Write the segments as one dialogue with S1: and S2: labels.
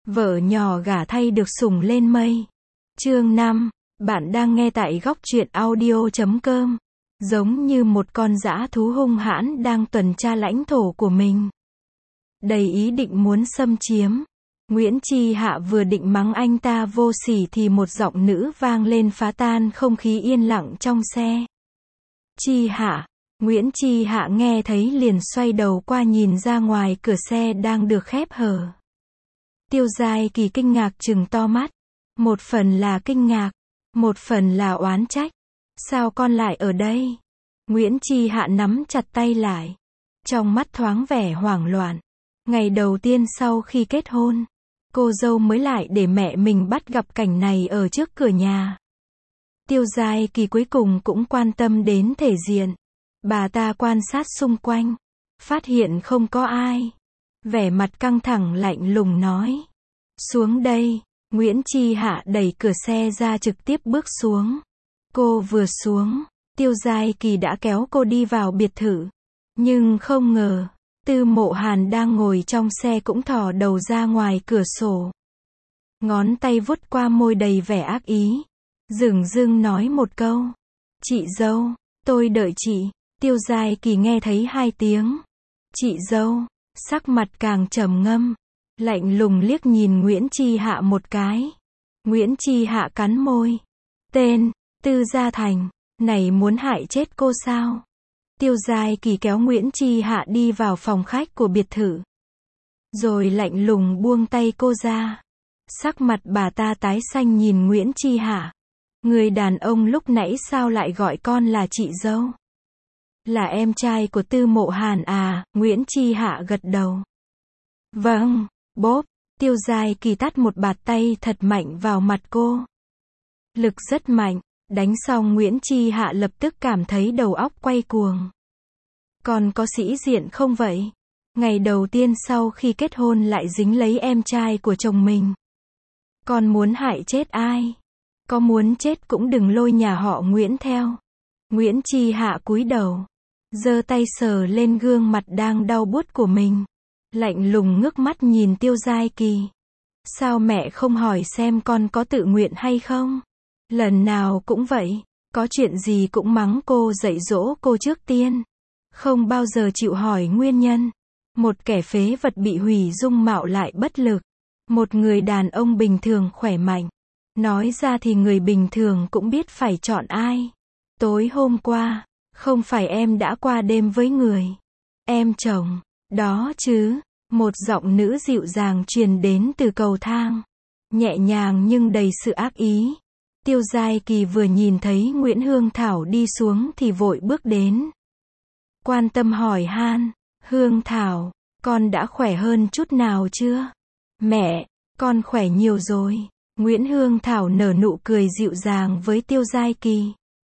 S1: Vợ nhỏ gả thay được sủng lên mây. Chương 5. Bạn đang nghe tại góc truyện audio.com. Giống như một con dã thú hung hãn đang tuần tra lãnh thổ của mình. Đầy ý định muốn xâm chiếm. Nguyễn Chi Hạ vừa định mắng anh ta vô sỉ thì một giọng nữ vang lên phá tan không khí yên lặng trong xe. Chi Hạ. Nguyễn Chi Hạ nghe thấy liền xoay đầu qua nhìn ra ngoài cửa xe đang được khép hở. Tiêu Giai Kỳ kinh ngạc trừng to mắt. Một phần là kinh ngạc, một phần là oán trách. Sao con lại ở đây? Nguyễn Chi Hạ nắm chặt tay lại. Trong mắt thoáng vẻ hoảng loạn. Ngày đầu tiên sau khi kết hôn, cô dâu mới lại để mẹ mình bắt gặp cảnh này ở trước cửa nhà. Tiêu Giai Kỳ cuối cùng cũng quan tâm đến thể diện. Bà ta quan sát xung quanh, phát hiện không có ai. Vẻ mặt căng thẳng lạnh lùng nói. Xuống đây. Nguyễn Chi Hạ đẩy cửa xe ra trực tiếp bước xuống. Cô vừa xuống, Tiêu Giai Kỳ đã kéo cô đi vào biệt thự. Nhưng không ngờ, Tư Mộ Hàn đang ngồi trong xe cũng thò đầu ra ngoài cửa sổ. Ngón tay vuốt qua môi đầy vẻ ác ý. Dửng dưng nói một câu. Chị dâu, tôi đợi chị. Tiêu Giai Kỳ nghe thấy hai tiếng. Chị dâu, sắc mặt càng trầm ngâm. Lạnh lùng liếc nhìn Nguyễn Chi Hạ một cái. Nguyễn Chi Hạ cắn môi. Tên, Tư Gia Thành, này muốn hại chết cô sao? Tiêu Giai Kỳ kéo Nguyễn Chi Hạ đi vào phòng khách của biệt thự. Rồi lạnh lùng buông tay cô ra. Sắc mặt bà ta tái xanh nhìn Nguyễn Chi Hạ. Người đàn ông lúc nãy sao lại gọi con là chị dâu? Là em trai của Tư Mộ Hàn à? Nguyễn Chi Hạ gật đầu. Vâng. Bốp, Tiêu Giai Kỳ tát một bạt tay thật mạnh vào mặt cô. Lực rất mạnh, đánh xong Nguyễn Chi Hạ lập tức cảm thấy đầu óc quay cuồng. Còn có sĩ diện không vậy? Ngày đầu tiên sau khi kết hôn lại dính lấy em trai của chồng mình. Còn muốn hại chết ai? Có muốn chết cũng đừng lôi nhà họ Nguyễn theo. Nguyễn Chi Hạ cúi đầu, giơ tay sờ lên gương mặt đang đau buốt của mình. Lạnh lùng ngước mắt nhìn Tiêu Giai Kỳ. Sao mẹ không hỏi xem con có tự nguyện hay không? Lần nào cũng vậy, có chuyện gì cũng mắng cô, dạy dỗ cô trước tiên. Không bao giờ chịu hỏi nguyên nhân. Một kẻ phế vật bị hủy dung mạo lại bất lực. Một người đàn ông bình thường khỏe mạnh. Nói ra thì người bình thường cũng biết phải chọn ai. Tối hôm qua, không phải em đã qua đêm với người em chồng đó chứ? Một giọng nữ dịu dàng truyền đến từ cầu thang. Nhẹ nhàng nhưng đầy sự ác ý. Tiêu Giai Kỳ vừa nhìn thấy Nguyễn Hương Thảo đi xuống thì vội bước đến. Quan tâm hỏi han. Hương Thảo, con đã khỏe hơn chút nào chưa? Mẹ, con khỏe nhiều rồi. Nguyễn Hương Thảo nở nụ cười dịu dàng với Tiêu Giai Kỳ.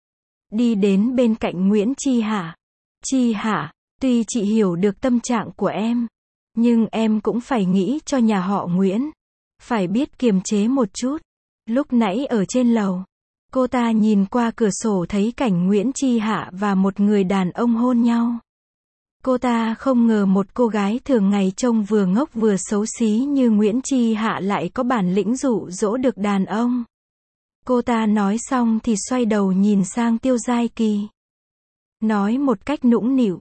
S1: Đi đến bên cạnh Nguyễn Chi Hạ. Chi Hạ, tuy chị hiểu được tâm trạng của em, nhưng em cũng phải nghĩ cho nhà họ Nguyễn. Phải biết kiềm chế một chút. Lúc nãy ở trên lầu, cô ta nhìn qua cửa sổ thấy cảnh Nguyễn Chi Hạ và một người đàn ông hôn nhau. Cô ta không ngờ một cô gái thường ngày trông vừa ngốc vừa xấu xí như Nguyễn Chi Hạ lại có bản lĩnh dụ dỗ được đàn ông. Cô ta nói xong thì xoay đầu nhìn sang Tiêu Giai Kỳ. Nói một cách nũng nịu.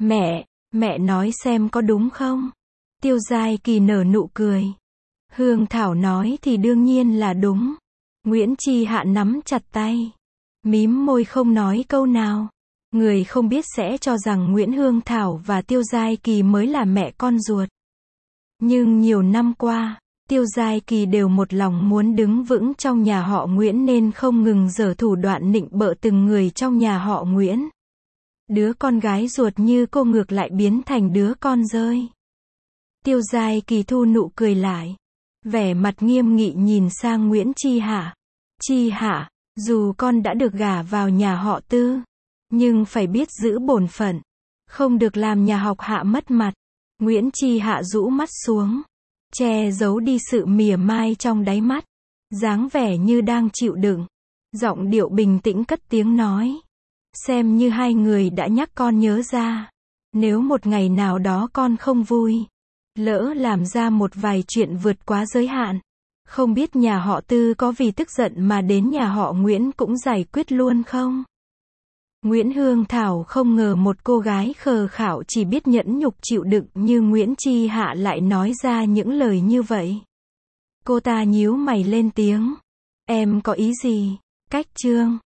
S1: Mẹ nói xem có đúng không? Tiêu Giai Kỳ nở nụ cười. Hương Thảo nói thì đương nhiên là đúng. Nguyễn Chi Hạ nắm chặt tay. Mím môi không nói câu nào. Người không biết sẽ cho rằng Nguyễn Hương Thảo và Tiêu Giai Kỳ mới là mẹ con ruột. Nhưng nhiều năm qua, Tiêu Giai Kỳ đều một lòng muốn đứng vững trong nhà họ Nguyễn nên không ngừng giở thủ đoạn nịnh bợ từng người trong nhà họ Nguyễn. Đứa con gái ruột như cô ngược lại biến thành đứa con rơi. Tiêu Giai Kỳ thu nụ cười lại. Vẻ mặt nghiêm nghị nhìn sang Nguyễn Chi Hạ. Chi Hạ, dù con đã được gả vào nhà họ Tư, nhưng phải biết giữ bổn phận. Không được làm nhà học Hạ mất mặt. Nguyễn Chi Hạ rũ mắt xuống. Che giấu đi sự mỉa mai trong đáy mắt. Dáng vẻ như đang chịu đựng. Giọng điệu bình tĩnh cất tiếng nói. Xem như hai người đã nhắc con nhớ ra. Nếu một ngày nào đó con không vui, Lỡ làm ra một vài chuyện vượt quá giới hạn. Không biết nhà họ Tư có vì tức giận mà đến nhà họ Nguyễn cũng giải quyết luôn không? Nguyễn Hương Thảo không ngờ một cô gái khờ khạo chỉ biết nhẫn nhục chịu đựng như Nguyễn Chi Hạ lại nói ra những lời như vậy. Cô ta nhíu mày lên tiếng. Em có ý gì? Cách Trương.